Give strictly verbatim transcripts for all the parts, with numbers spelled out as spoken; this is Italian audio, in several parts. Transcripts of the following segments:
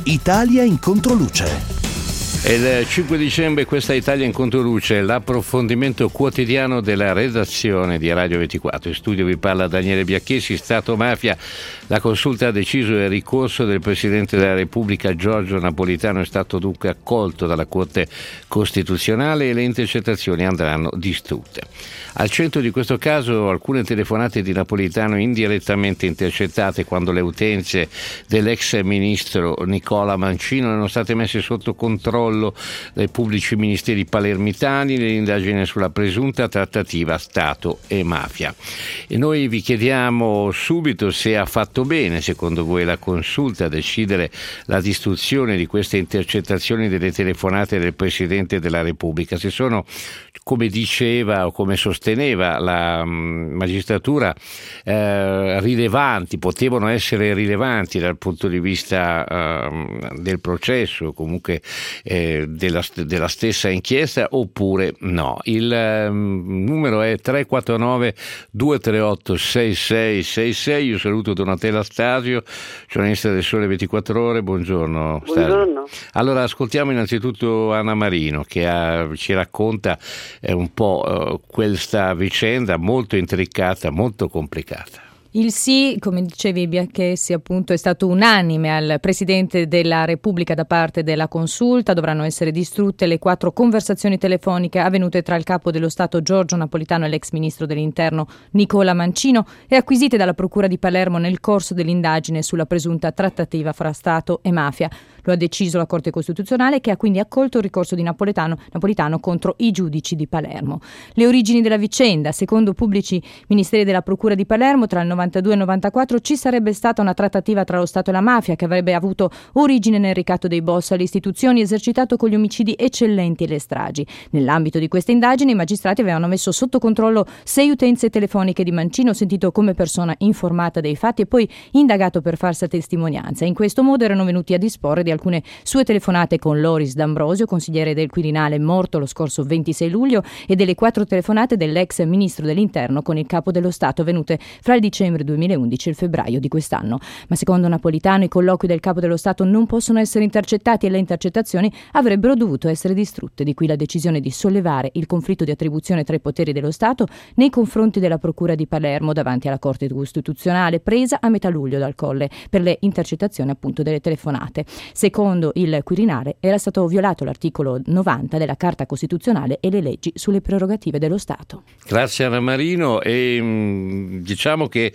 Italia in controluce. Il cinque dicembre questa Italia in controluce, l'approfondimento quotidiano della redazione di Radio ventiquattro. In studio vi parla Daniele Biacchessi. Stato mafia, la consulta ha deciso il ricorso del Presidente della Repubblica Giorgio Napolitano è stato dunque accolto dalla Corte Costituzionale e le intercettazioni andranno distrutte. Al centro di questo caso alcune telefonate di Napolitano indirettamente intercettate quando le utenze dell'ex ministro Nicola Mancino erano state messe sotto controllo dai pubblici ministeri palermitani nell'indagine sulla presunta trattativa Stato e mafia. E noi vi chiediamo subito se ha fatto bene, secondo voi, la consulta a decidere la distruzione di queste intercettazioni delle telefonate del Presidente della Repubblica, se sono, come diceva o come sosteneva la mh, magistratura, eh, rilevanti, potevano essere rilevanti dal punto di vista eh, del processo, comunque eh, della, della stessa inchiesta, oppure no. Il eh, numero è tre quattro nove due tre otto sei sei sei sei. Io saluto Donatella Stasio, giornalista del Sole ventiquattro Ore. Buongiorno. Buongiorno. Stasio. Allora ascoltiamo innanzitutto Anna Marino che ha, ci racconta eh, un po' eh, questa vicenda molto intricata, molto complicata. Il sì, come dicevi Biacchessi, appunto, è stato unanime al Presidente della Repubblica da parte della consulta. Dovranno essere distrutte le quattro conversazioni telefoniche avvenute tra il capo dello Stato Giorgio Napolitano e l'ex ministro dell'Interno Nicola Mancino e acquisite dalla Procura di Palermo nel corso dell'indagine sulla presunta trattativa fra Stato e mafia. Lo ha deciso la Corte Costituzionale, che ha quindi accolto il ricorso di Napolitano, Napolitano contro i giudici di Palermo. Le origini della vicenda: secondo pubblici ministeri della Procura di Palermo, tra il novantadue e il novantaquattro ci sarebbe stata una trattativa tra lo Stato e la mafia che avrebbe avuto origine nel ricatto dei boss alle istituzioni esercitato con gli omicidi eccellenti e le stragi. Nell'ambito di queste indagini i magistrati avevano messo sotto controllo sei utenze telefoniche di Mancino, sentito come persona informata dei fatti e poi indagato per falsa testimonianza. In questo modo erano venuti a disporre di alcune sue telefonate con Loris D'Ambrosio, consigliere del Quirinale morto lo scorso ventisei luglio, e delle quattro telefonate dell'ex ministro dell'Interno con il capo dello Stato venute fra il dicembre duemilaundici e il febbraio di quest'anno. Ma secondo Napolitano i colloqui del capo dello Stato non possono essere intercettati e le intercettazioni avrebbero dovuto essere distrutte. Di qui la decisione di sollevare il conflitto di attribuzione tra i poteri dello Stato nei confronti della Procura di Palermo davanti alla Corte Costituzionale, presa a metà luglio dal Colle per le intercettazioni appunto delle telefonate. Secondo il Quirinale era stato violato l'articolo novanta della Carta Costituzionale e le leggi sulle prerogative dello Stato. Grazie Anna Marino. E mh, diciamo che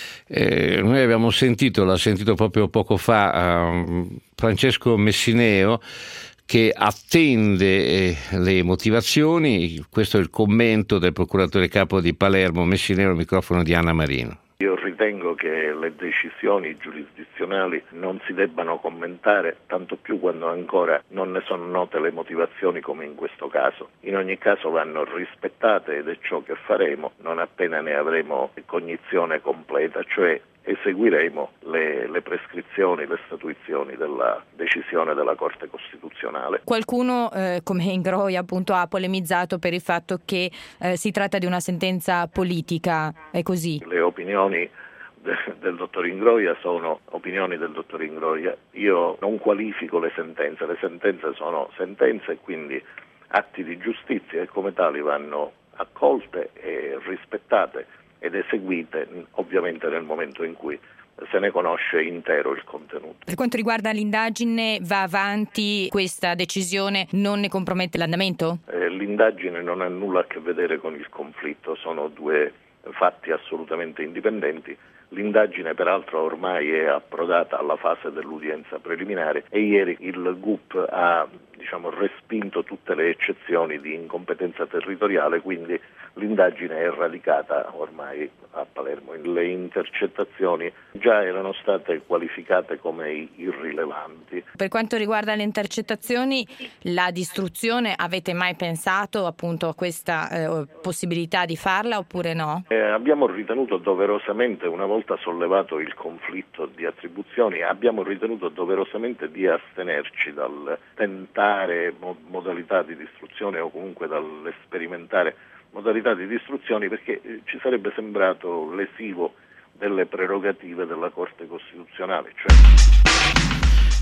eh, noi abbiamo sentito, l'ha sentito proprio poco fa uh, Francesco Messineo, che attende eh, le motivazioni. Questo è il commento del procuratore capo di Palermo Messineo al microfono di Anna Marino. Io ritengo che le decisioni giurisdizionali non si debbano commentare, tanto più quando ancora non ne sono note le motivazioni come in questo caso. In ogni caso vanno rispettate ed è ciò che faremo non appena ne avremo cognizione completa, cioè eseguiremo le, le prescrizioni, le statuizioni della decisione della Corte Costituzionale. Qualcuno eh, come Ingroia appunto ha polemizzato per il fatto che eh, si tratta di una sentenza politica, è così? Le opinioni de, del dottor Ingroia sono opinioni del dottor Ingroia. Io non qualifico le sentenze, le sentenze sono sentenze e quindi atti di giustizia e come tali vanno accolte e rispettate ed eseguite ovviamente nel momento in cui se ne conosce intero il contenuto. Per quanto riguarda l'indagine, va avanti questa decisione, non ne compromette l'andamento? Eh, l'indagine non ha nulla a che vedere con il conflitto, sono due fatti assolutamente indipendenti. L'indagine peraltro ormai è approdata alla fase dell'udienza preliminare e ieri il G U P ha diciamo, respinto tutte le eccezioni di incompetenza territoriale, quindi l'indagine è radicata ormai a Palermo. Le intercettazioni già erano state qualificate come irrilevanti. Per quanto riguarda le intercettazioni, la distruzione, avete mai pensato appunto a questa eh, possibilità di farla oppure no? Eh, abbiamo ritenuto doverosamente, una volta sollevato il conflitto di attribuzioni, abbiamo ritenuto doverosamente di astenerci dal tentare mo- modalità di distruzione o comunque dall'esperimentare modalità di distruzioni, perché eh, ci sarebbe sembrato lesivo delle prerogative della Corte Costituzionale. Cioè...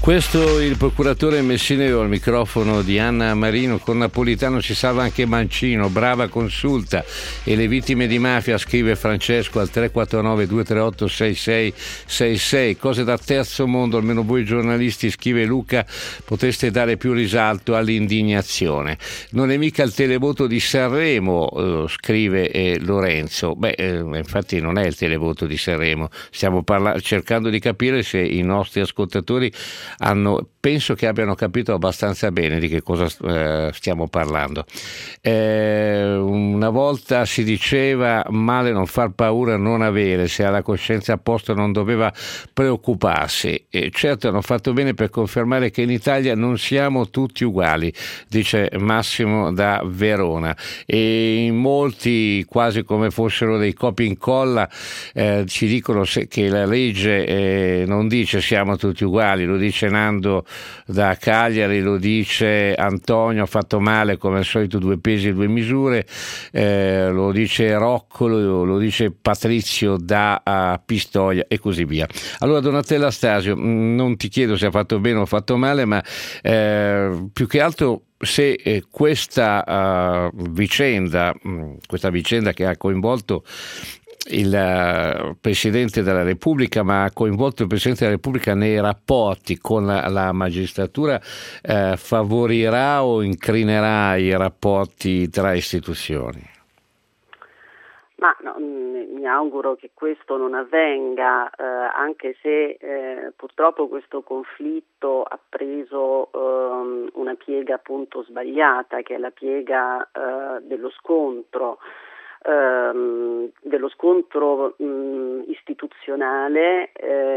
Questo il procuratore Messineo al microfono di Anna Marino. Con Napolitano si salva anche Mancino, brava consulta. E le vittime di mafia, scrive Francesco al tre quattro nove due tre otto sei sei sei sei. Cose da terzo mondo, almeno voi giornalisti, scrive Luca, potreste dare più risalto all'indignazione. Non è mica il televoto di Sanremo, eh, scrive eh, Lorenzo. Beh, eh, infatti non è il televoto di Sanremo. Stiamo parla- cercando di capire se i nostri ascoltatori hanno, penso che abbiano capito abbastanza bene di che cosa eh, stiamo parlando. Eh, una volta si diceva male non far paura, non avere, se ha la coscienza a posto non doveva preoccuparsi. E certo hanno fatto bene per confermare che in Italia non siamo tutti uguali, dice Massimo da Verona, e in molti, quasi come fossero dei copi incolla, eh, ci dicono se, che la legge eh, non dice siamo tutti uguali, lo dice Nando da Cagliari, lo dice Antonio, ha fatto male come al solito, due pesi e due misure, eh, lo dice Rocco, lo, lo dice Patrizio da uh, Pistoia e così via. Allora Donatella Stasio, non ti chiedo se ha fatto bene o fatto male, ma eh, più che altro se eh, questa uh, vicenda, mh, questa vicenda che ha coinvolto il uh, Presidente della Repubblica, ma ha coinvolto il Presidente della Repubblica nei rapporti con la, la magistratura, eh, favorirà o incrinerà i rapporti tra istituzioni? Ma no, mi auguro che questo non avvenga, eh, anche se eh, purtroppo questo conflitto ha preso eh, una piega appunto sbagliata, che è la piega eh, dello scontro. Ehm, dello scontro mh, istituzionale,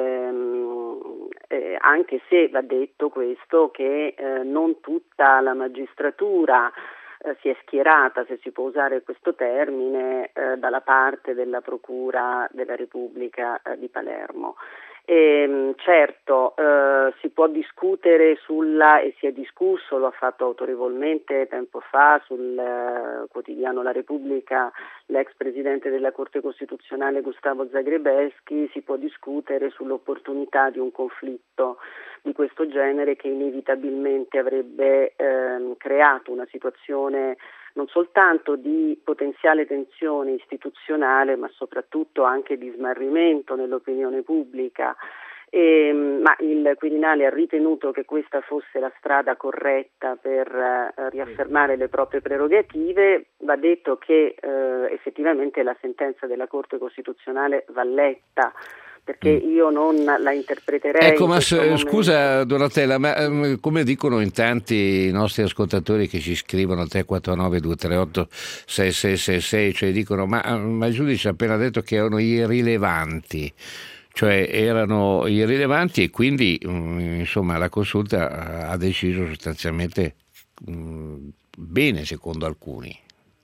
ehm, eh, anche se va detto questo che eh, non tutta la magistratura eh, si è schierata, se si può usare questo termine, eh, dalla parte della Procura della Repubblica eh, di Palermo. E, certo, eh, si può discutere sulla, e si è discusso, lo ha fatto autorevolmente tempo fa sul eh, quotidiano La Repubblica l'ex presidente della Corte Costituzionale Gustavo Zagrebelsky, si può discutere sull'opportunità di un conflitto di questo genere che inevitabilmente avrebbe eh, creato una situazione non soltanto di potenziale tensione istituzionale, ma soprattutto anche di smarrimento nell'opinione pubblica. E, ma il Quirinale ha ritenuto che questa fosse la strada corretta per eh, riaffermare le proprie prerogative. Va detto che eh, effettivamente la sentenza della Corte Costituzionale va letta, perché io non la interpreterei. Ecco, ma s- scusa Donatella, ma um, come dicono in tanti i nostri ascoltatori che ci scrivono al tre quattro nove due tre otto sei sei sei sei, cioè dicono ma, ma il giudice ha appena detto che erano irrilevanti, cioè erano irrilevanti e quindi um, insomma la consulta ha deciso sostanzialmente um, bene secondo alcuni.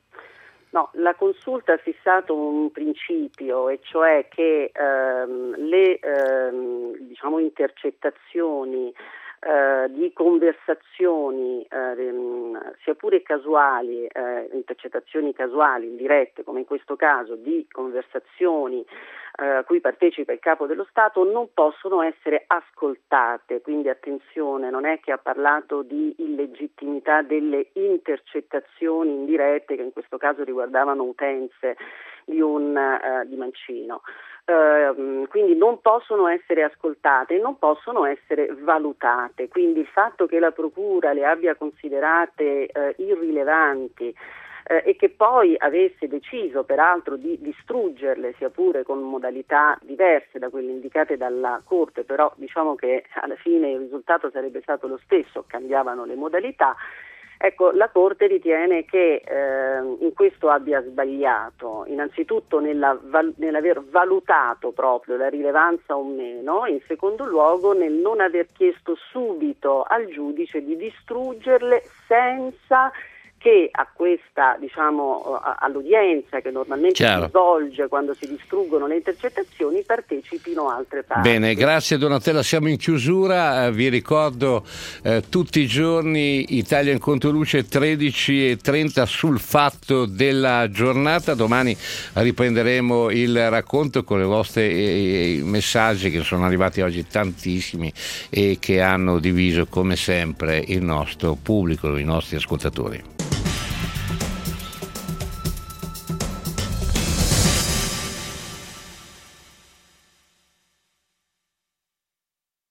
No, la consulta ha fissato un principio, e cioè che ehm, le ehm, diciamo intercettazioni eh, di conversazioni eh, sia pure casuali, eh, intercettazioni casuali, indirette, come in questo caso, di conversazioni a cui partecipa il Capo dello Stato, non possono essere ascoltate. Quindi attenzione, non è che ha parlato di illegittimità delle intercettazioni indirette, che in questo caso riguardavano utenze di un uh, di Mancino. Uh, quindi non possono essere ascoltate e non possono essere valutate. Quindi il fatto che la Procura le abbia considerate uh, irrilevanti Eh, e che poi avesse deciso peraltro di distruggerle, sia pure con modalità diverse da quelle indicate dalla Corte, però diciamo che alla fine il risultato sarebbe stato lo stesso, cambiavano le modalità. Ecco, la Corte ritiene che eh, in questo abbia sbagliato, innanzitutto nella val- nell'aver valutato proprio la rilevanza o meno, in secondo luogo nel non aver chiesto subito al giudice di distruggerle senza che a questa, diciamo, all'udienza che normalmente Chiaro. si svolge quando si distruggono le intercettazioni partecipino altre parti. Bene, grazie Donatella, siamo in chiusura, eh, vi ricordo eh, tutti i giorni Italia in Controluce tredici e trenta sul Fatto della giornata. Domani riprenderemo il racconto con le vostre eh, messaggi che sono arrivati oggi tantissimi e che hanno diviso come sempre il nostro pubblico, i nostri ascoltatori.